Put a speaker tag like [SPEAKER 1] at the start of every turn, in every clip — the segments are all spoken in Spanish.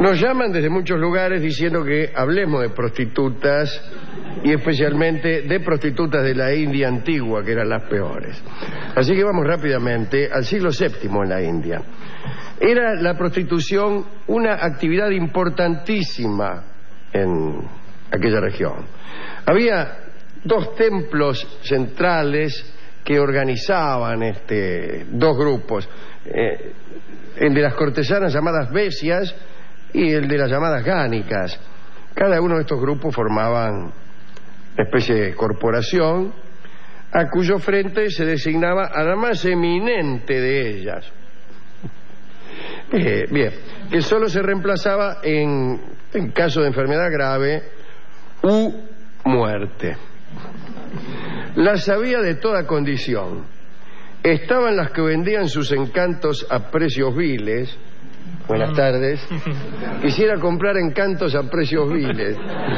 [SPEAKER 1] Nos llaman desde muchos lugares diciendo que hablemos de prostitutas y especialmente de prostitutas de la India antigua, que eran las peores. Así que vamos rápidamente al siglo VII en la India. Era la prostitución una actividad importantísima en aquella región. Había dos templos centrales que organizaban dos grupos, el de las cortesanas llamadas vesias y el de las llamadas gánicas. Cada uno de estos grupos formaban una especie de corporación a cuyo frente se designaba a la más eminente de ellas. Bien, que solo se reemplazaba en caso de enfermedad grave u muerte. Las sabía de toda condición. Estaban las que vendían sus encantos a precios viles. Buenas tardes. Quisiera comprar encantos a precios viles.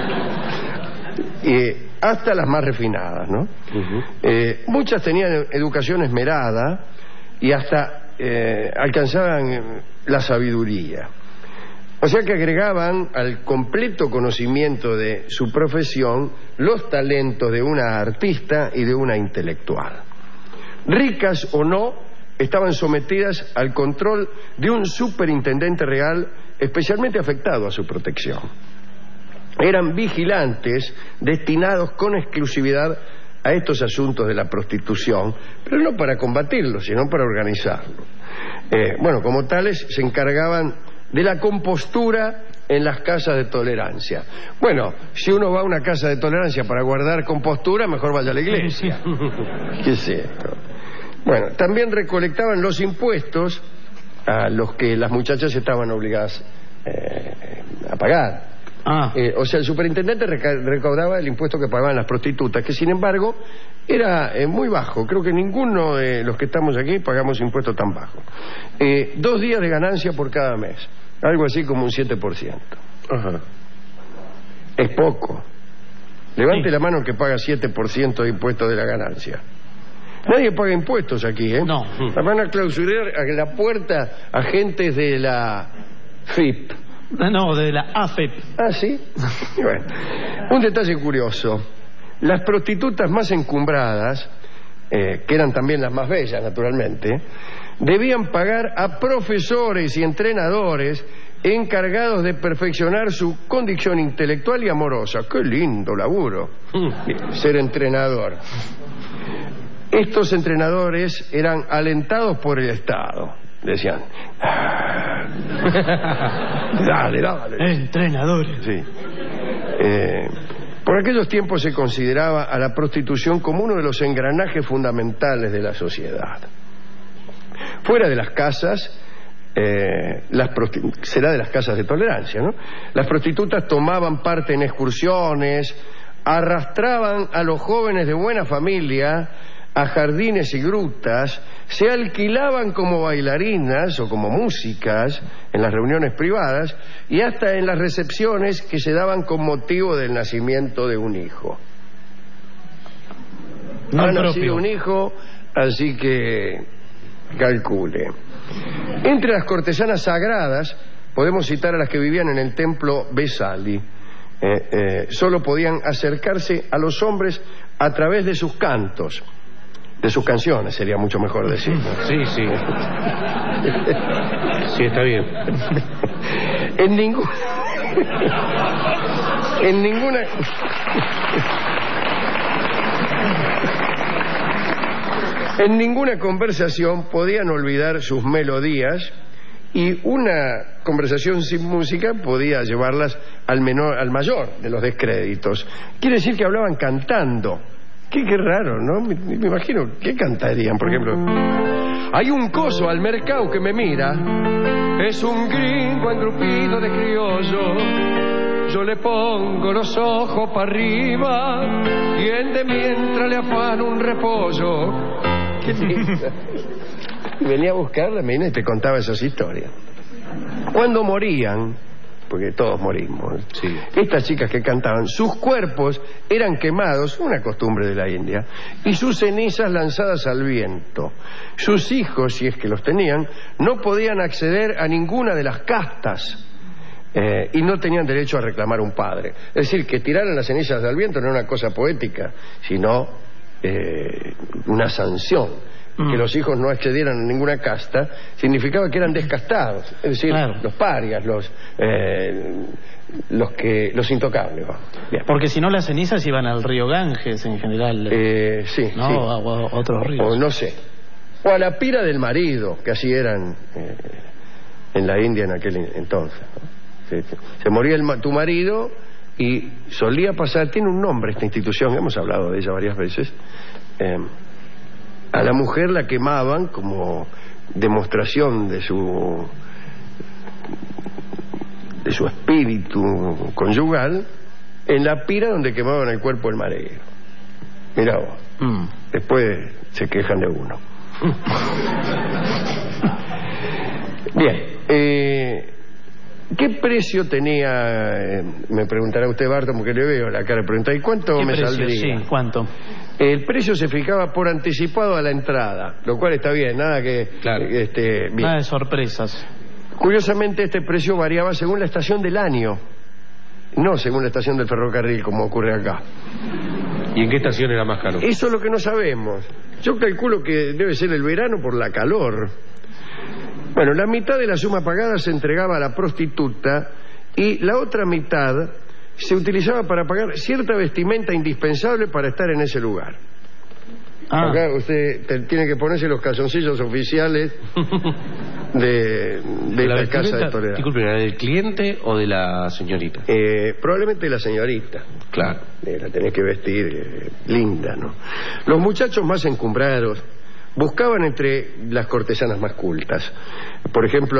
[SPEAKER 1] Hasta las más refinadas, ¿no? Muchas tenían educación esmerada y hasta alcanzaban la sabiduría. O sea que agregaban al completo conocimiento de su profesión los talentos de una artista y de una intelectual. Ricas o no, estaban sometidas al control de un superintendente real especialmente afectado a su protección. Eran vigilantes destinados con exclusividad a estos asuntos de la prostitución, pero no para combatirlo, sino para organizarlo. Como tales, se encargaban de la compostura en las casas de tolerancia. Bueno, si uno va a una casa de tolerancia para guardar compostura, mejor vaya a la iglesia. ¿Qué es esto? Bueno, también recolectaban los impuestos a los que las muchachas estaban obligadas a pagar. O sea, el superintendente recaudaba el impuesto que pagaban las prostitutas, que sin embargo era muy bajo. Creo que ninguno de los que estamos aquí pagamos impuestos tan bajos. 2 días de ganancia por cada mes, algo así como un 7%. Ajá. Es poco. Levante la mano el que paga 7% de impuestos de la ganancia. Nadie paga impuestos aquí, ¿eh?
[SPEAKER 2] No.
[SPEAKER 1] Van a clausurar a la puerta agentes de la FIP.
[SPEAKER 2] No, de la AFEP.
[SPEAKER 1] ¿Ah, sí? Bueno, un detalle curioso. Las prostitutas más encumbradas, que eran también las más bellas, naturalmente, debían pagar a profesores y entrenadores encargados de perfeccionar su condición intelectual y amorosa. ¡Qué lindo laburo! Ser entrenador. Estos entrenadores eran alentados por el Estado. Decían, dale.
[SPEAKER 2] Entrenadores.
[SPEAKER 1] Sí. Por aquellos tiempos se consideraba a la prostitución como uno de los engranajes fundamentales de la sociedad. Fuera de las casas, será de las casas de tolerancia, ¿no? Las prostitutas tomaban parte en excursiones, arrastraban a los jóvenes de buena familia a jardines y grutas, se alquilaban como bailarinas o como músicas en las reuniones privadas y hasta en las recepciones que se daban con motivo del nacimiento de un hijo. Ha nacido un hijo, así que calcule. Entre las cortesanas sagradas podemos citar a las que vivían en el templo Vesali. Solo podían acercarse a los hombres a través de sus cantos. De sus canciones, sería mucho mejor decir.
[SPEAKER 3] Sí. Sí, está bien.
[SPEAKER 1] En ninguna conversación podían olvidar sus melodías, y una conversación sin música podía llevarlas al mayor de los descréditos. Quiere decir que hablaban cantando. Qué raro, ¿no? Me imagino, ¿qué cantarían, por ejemplo? Hay un coso al mercado que me mira, es un gringo engrupido de criollo. Yo le pongo los ojos para arriba y él de mientras le afana un repollo. Qué linda. Y venía a buscarla, mira, y te contaba esas historias. Cuando morían, porque todos morimos, sí, estas chicas que cantaban, sus cuerpos eran quemados, una costumbre de la India, y sus cenizas lanzadas al viento. Sus hijos, si es que los tenían, no podían acceder a ninguna de las castas. y no tenían derecho a reclamar un padre. Es decir, que tiraran las cenizas al viento no era una cosa poética, sino una sanción. Que los hijos no accedieran a ninguna casta significaba que eran descastados, es decir, claro, los parias, los intocables. Bien.
[SPEAKER 2] Porque si no, las cenizas iban al río Ganges en general.
[SPEAKER 1] Sí,
[SPEAKER 2] ¿no?
[SPEAKER 1] Sí.
[SPEAKER 2] A otros ríos.
[SPEAKER 1] O no sé. O a la pira del marido, que así eran en la India en aquel entonces, ¿no? Se moría tu marido y solía pasar, tiene un nombre esta institución, hemos hablado de ella varias veces. A la mujer la quemaban como demostración de su espíritu conyugal en la pira donde quemaban el cuerpo del marido. Mirá vos. Después se quejan de uno. Bien. ¿Qué precio tenía? Me preguntará usted, Barton, porque le veo la cara. Pregunta, ¿y cuánto me saldría?
[SPEAKER 2] Sí, ¿cuánto?
[SPEAKER 1] El precio se fijaba por anticipado a la entrada, lo cual está bien, nada que...
[SPEAKER 2] Claro.
[SPEAKER 1] Bien.
[SPEAKER 2] Nada de sorpresas.
[SPEAKER 1] Curiosamente, este precio variaba según la estación del año, no según la estación del ferrocarril, como ocurre acá.
[SPEAKER 3] ¿Y en qué estación era más caro?
[SPEAKER 1] Eso es lo que no sabemos. Yo calculo que debe ser el verano por la calor. Bueno, la mitad de la suma pagada se entregaba a la prostituta y la otra mitad se utilizaba para pagar cierta vestimenta indispensable para estar en ese lugar. Acá usted tiene que ponerse los calzoncillos oficiales de la casa de Toledo.
[SPEAKER 3] Disculpe, ¿era del cliente o de la señorita?
[SPEAKER 1] Probablemente la señorita.
[SPEAKER 3] Claro.
[SPEAKER 1] La tenés que vestir linda, ¿no? Los muchachos más encumbrados buscaban entre las cortesanas más cultas, por ejemplo,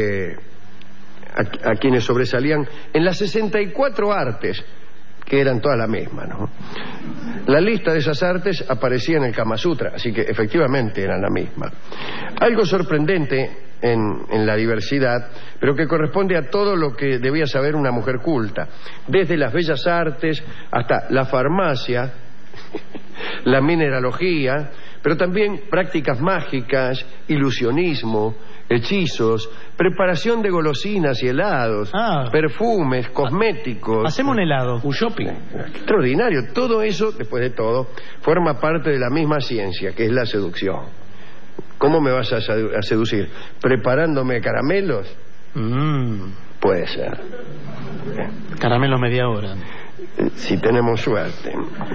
[SPEAKER 1] a quienes sobresalían en las 64 artes, que eran todas la misma, ¿no? La lista de esas artes aparecía en el Kama Sutra, así que efectivamente eran la misma. Algo sorprendente en la diversidad, pero que corresponde a todo lo que debía saber una mujer culta, desde las bellas artes hasta la farmacia, la mineralogía, pero también prácticas mágicas, ilusionismo, hechizos, preparación de golosinas y helados, perfumes, cosméticos.
[SPEAKER 2] Hacemos un helado.
[SPEAKER 3] Un shopping.
[SPEAKER 1] Extraordinario. Todo eso, después de todo, forma parte de la misma ciencia, que es la seducción. ¿Cómo me vas a seducir? ¿Preparándome caramelos? Puede ser.
[SPEAKER 2] Caramelos media hora.
[SPEAKER 1] Si tenemos suerte.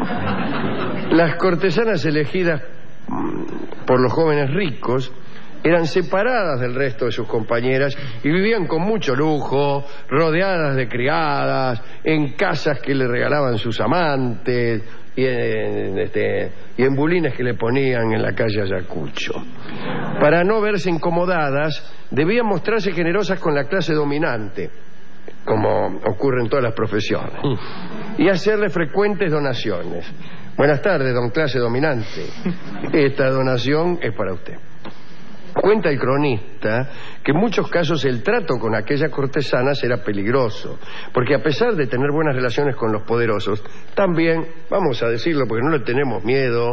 [SPEAKER 1] Las cortesanas elegidas por los jóvenes ricos eran separadas del resto de sus compañeras y vivían con mucho lujo, rodeadas de criadas, en casas que le regalaban sus amantes y en bulines que le ponían en la calle Ayacucho. Para no verse incomodadas, debían mostrarse generosas con la clase dominante, como ocurre en todas las profesiones, y hacerle frecuentes donaciones. Buenas tardes, don clase dominante. Esta donación es para usted. Cuenta el cronista que en muchos casos el trato con aquellas cortesanas era peligroso, porque a pesar de tener buenas relaciones con los poderosos, también, vamos a decirlo porque no le tenemos miedo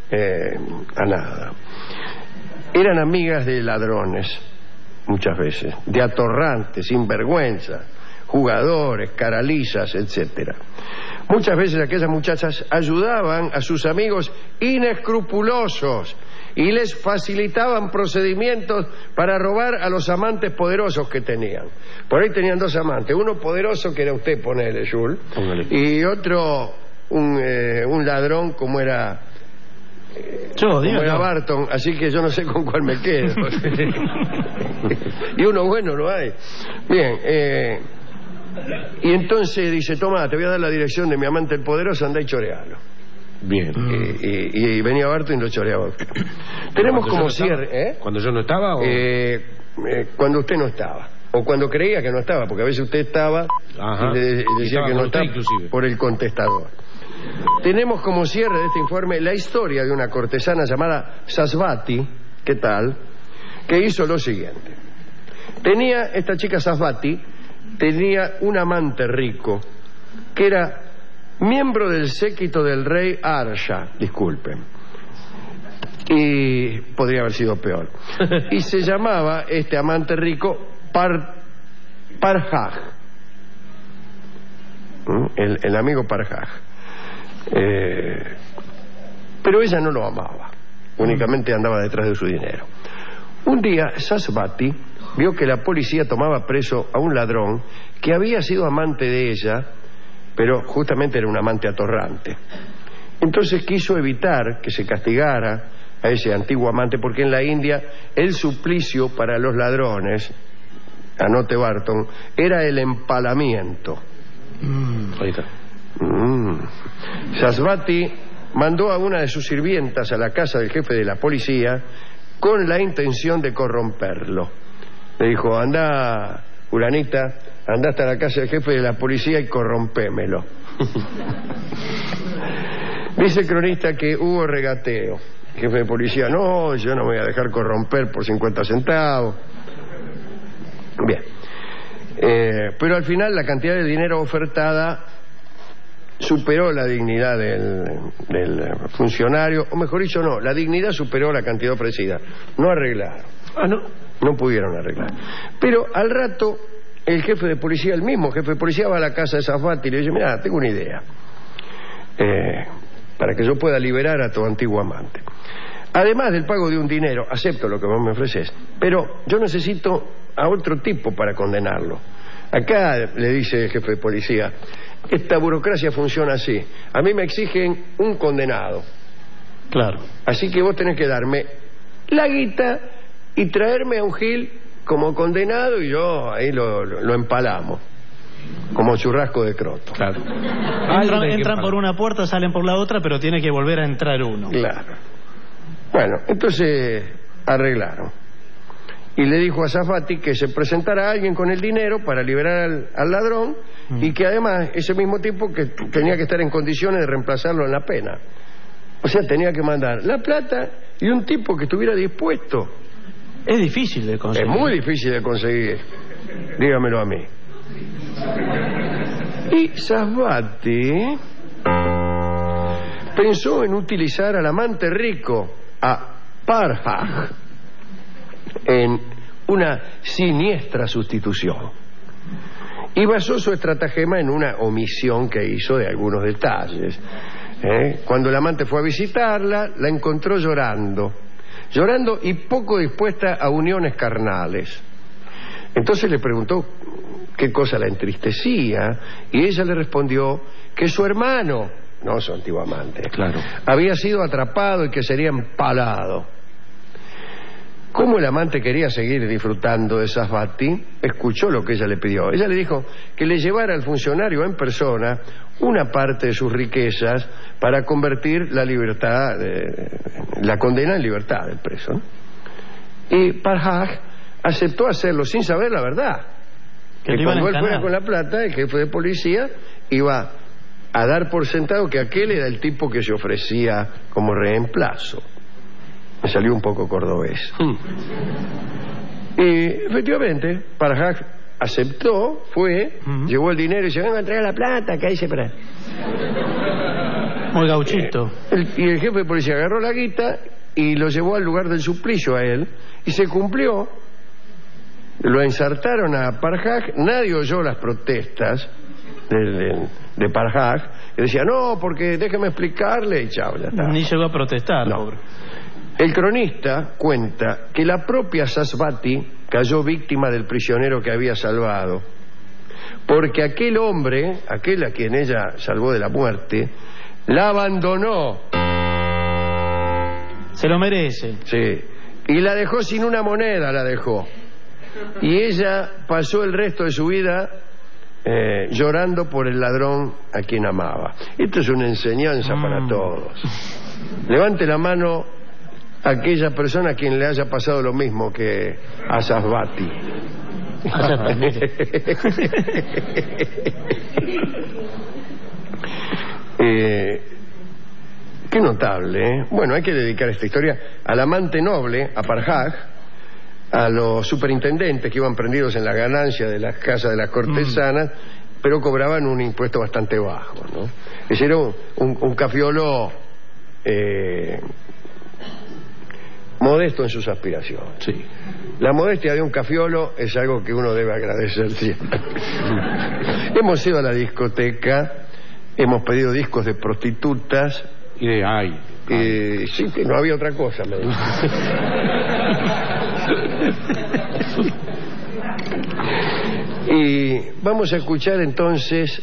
[SPEAKER 1] a nada, eran amigas de ladrones, muchas veces, de atorrantes, sinvergüenzas, jugadores, caralizas, etcétera. Muchas veces aquellas muchachas ayudaban a sus amigos inescrupulosos y les facilitaban procedimientos para robar a los amantes poderosos que tenían. Por ahí tenían dos amantes, uno poderoso que era usted, ponele, Jules, y otro un ladrón como era Barton, así que yo no sé con cuál me quedo. Y uno bueno no hay. Bien, y entonces dice, toma, te voy a dar la dirección de mi amante el poderoso, andá y chorealo.
[SPEAKER 3] Bien.
[SPEAKER 1] Y venía Barton y lo choreaba. Tenemos como cierre...
[SPEAKER 3] ¿Cuando yo no estaba?
[SPEAKER 1] Cuando usted no estaba. O cuando creía que no estaba, porque a veces usted estaba y le decía que no estaba por el contestador. Tenemos como cierre de este informe la historia de una cortesana llamada Sasvati, ¿qué tal?, que hizo lo siguiente. Esta chica Sasvati tenía un amante rico que era miembro del séquito del rey Arsha, disculpen, y podría haber sido peor, y se llamaba este amante rico Parhaj, el amigo Parhaj. Pero ella no lo amaba, únicamente andaba detrás de su dinero. Un día Sasvati vio que la policía tomaba preso a un ladrón que había sido amante de ella, pero justamente era un amante atorrante. Entonces quiso evitar que se castigara a ese antiguo amante, porque en la India el suplicio para los ladrones, anote Barton, era el empalamiento.
[SPEAKER 3] Ahí está.
[SPEAKER 1] Sasvati mandó a una de sus sirvientas a la casa del jefe de la policía con la intención de corromperlo. Le dijo: anda, fulanita, anda hasta la casa del jefe de la policía y corrompémelo. Dice el cronista que hubo regateo. El jefe de policía: no, yo no me voy a dejar corromper por 50 centavos. Bien. Pero al final la cantidad de dinero ofertada superó la dignidad del funcionario, o mejor dicho, no, la dignidad superó la cantidad ofrecida. No arreglaron. No pudieron arreglar. Pero al rato, el jefe de policía, el mismo jefe de policía, va a la casa de Sasvati y le dice: mira, tengo una idea, para que yo pueda liberar a tu antiguo amante. Además del pago de un dinero, acepto lo que vos me ofreces, pero yo necesito a otro tipo para condenarlo. Acá, le dice el jefe de policía, esta burocracia funciona así. A mí me exigen un condenado.
[SPEAKER 2] Claro.
[SPEAKER 1] Así que vos tenés que darme la guita y traerme a un gil como condenado, y yo ahí lo empalamos como churrasco de croto.
[SPEAKER 3] Claro.
[SPEAKER 2] Entran por una puerta, salen por la otra, pero tiene que volver a entrar uno.
[SPEAKER 1] Claro. Bueno, entonces arreglaron. Y le dijo a Sasvati que se presentara alguien con el dinero para liberar al ladrón, y que además ese mismo tipo que tenía que estar en condiciones de reemplazarlo en la pena. O sea, tenía que mandar la plata y un tipo que estuviera dispuesto.
[SPEAKER 2] Es difícil de conseguir.
[SPEAKER 1] Es muy difícil de conseguir. Dígamelo a mí. Y Sasvati pensó en utilizar al amante rico, a Parhaj, en una siniestra sustitución. Y basó su estratagema en una omisión que hizo de algunos detalles. Cuando el amante fue a visitarla, la encontró llorando y poco dispuesta a uniones carnales. Entonces le preguntó qué cosa la entristecía, y ella le respondió que su hermano, no su antiguo amante,
[SPEAKER 3] claro,
[SPEAKER 1] había sido atrapado y que sería empalado. Como el amante quería seguir disfrutando de Sasvati, escuchó lo que ella le pidió. Ella le dijo que le llevara al funcionario en persona una parte de sus riquezas para convertir la condena en libertad del preso. Y Parhaj aceptó hacerlo sin saber la verdad. Que cuando él fuera con la plata, el jefe de policía iba a dar por sentado que aquel era el tipo que se ofrecía como reemplazo. Me salió un poco cordobés. Y efectivamente, Parhaj aceptó, fue, llevó el dinero y dice: venga a entregar la plata, que ahí se para.
[SPEAKER 2] Muy gauchito.
[SPEAKER 1] Y el jefe de policía agarró la guita y lo llevó al lugar del suplicio a él, y se cumplió. Lo ensartaron a Parhaj. Nadie oyó las protestas de Parhaj, que decía: no, porque déjeme explicarle, y chao, ya está.
[SPEAKER 2] Ni llegó a protestar,
[SPEAKER 1] no. Pobre. El cronista cuenta que la propia Sasvati cayó víctima del prisionero que había salvado, porque aquel hombre, aquel a quien ella salvó de la muerte, la abandonó.
[SPEAKER 2] Se lo merece.
[SPEAKER 1] Sí. Y la dejó sin una moneda, la dejó. Y ella pasó el resto de su vida llorando por el ladrón a quien amaba. Esto es una enseñanza para todos. Levante la mano aquella persona a quien le haya pasado lo mismo que a Sasvati. Qué notable, ¿eh? Bueno, hay que dedicar esta historia al amante noble, a Parhaj, a los superintendentes que iban prendidos en la ganancia de las casas de las cortesanas, pero cobraban un impuesto bastante bajo, ¿no? Ese era un cafiolo modesto en sus aspiraciones.
[SPEAKER 3] Sí.
[SPEAKER 1] La modestia de un cafiolo es algo que uno debe agradecer siempre. Hemos ido a la discoteca, hemos pedido discos de prostitutas.
[SPEAKER 3] Y de ay.
[SPEAKER 1] Sí, que no había otra cosa, me dice. Y vamos a escuchar entonces,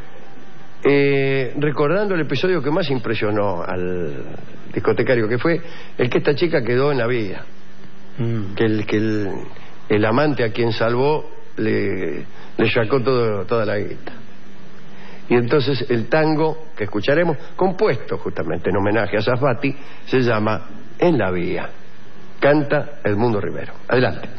[SPEAKER 1] recordando el episodio que más impresionó al discotecario, que fue el que esta chica quedó en la vía. Que el amante a quien salvó le sacó toda la guita. Y entonces el tango que escucharemos, compuesto justamente en homenaje a Safati, se llama En la Vía. Canta Edmundo Rivero. Adelante.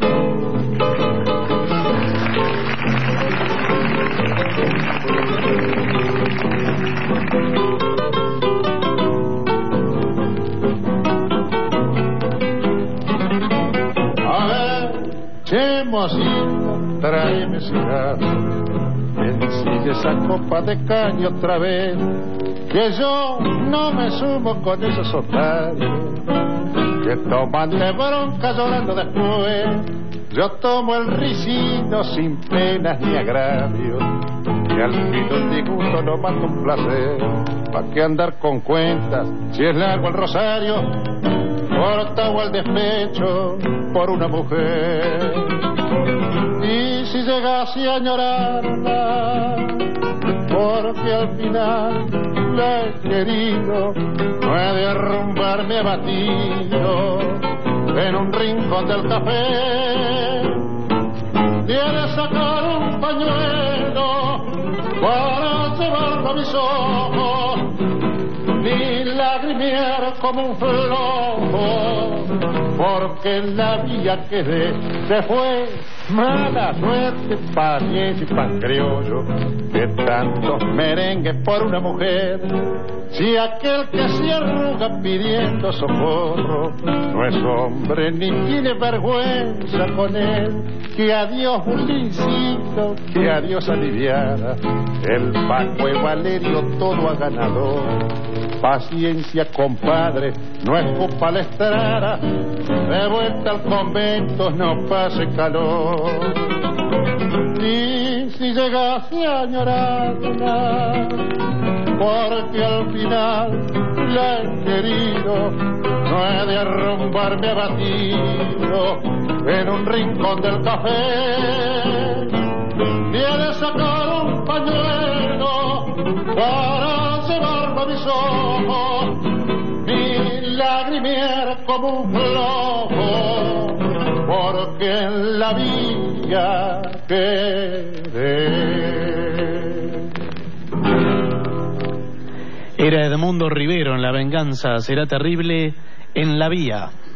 [SPEAKER 4] A ver, qué mocito, tráeme cigarro. Ensille esa copa de caña otra vez, que yo no me sumo con esos otarios que toman de bronca llorando después. Yo tomo el ricino sin penas ni agravios, y al fin un disgusto no mata un placer. ¿Pa' qué andar con cuentas si es largo el rosario? Corta o el despecho por una mujer. Y si llegase a añorarla, porque al final la he querido, no he de arrumbarme abatido en un rincón del café. Ni he de sacar un pañuelo para llevarlo a mis ojos, ni lagrimear como un flojo, porque en la vía que se fue. Mala suerte, paciencia y pan criollo, que tantos merengues por una mujer. Si aquel que se arruga pidiendo socorro no es hombre ni tiene vergüenza con él, que adiós Ulicito, que adiós aliviada, el Paco y Valerio todo ha ganado. Paciencia, compadre, no es culpa la estrada, de vuelta al convento no pase calor. Y si llegase a añorarla, porque al final la he querido, no he de arrumbarme abatido en un rincón del café, ni he de sacar un pañuelo para llevarlo a mis ojos, ni lagrimear como un flojo, porque en la vía quedé.
[SPEAKER 2] Era Edmundo Rivero en La Venganza Será Terrible, En la Vía.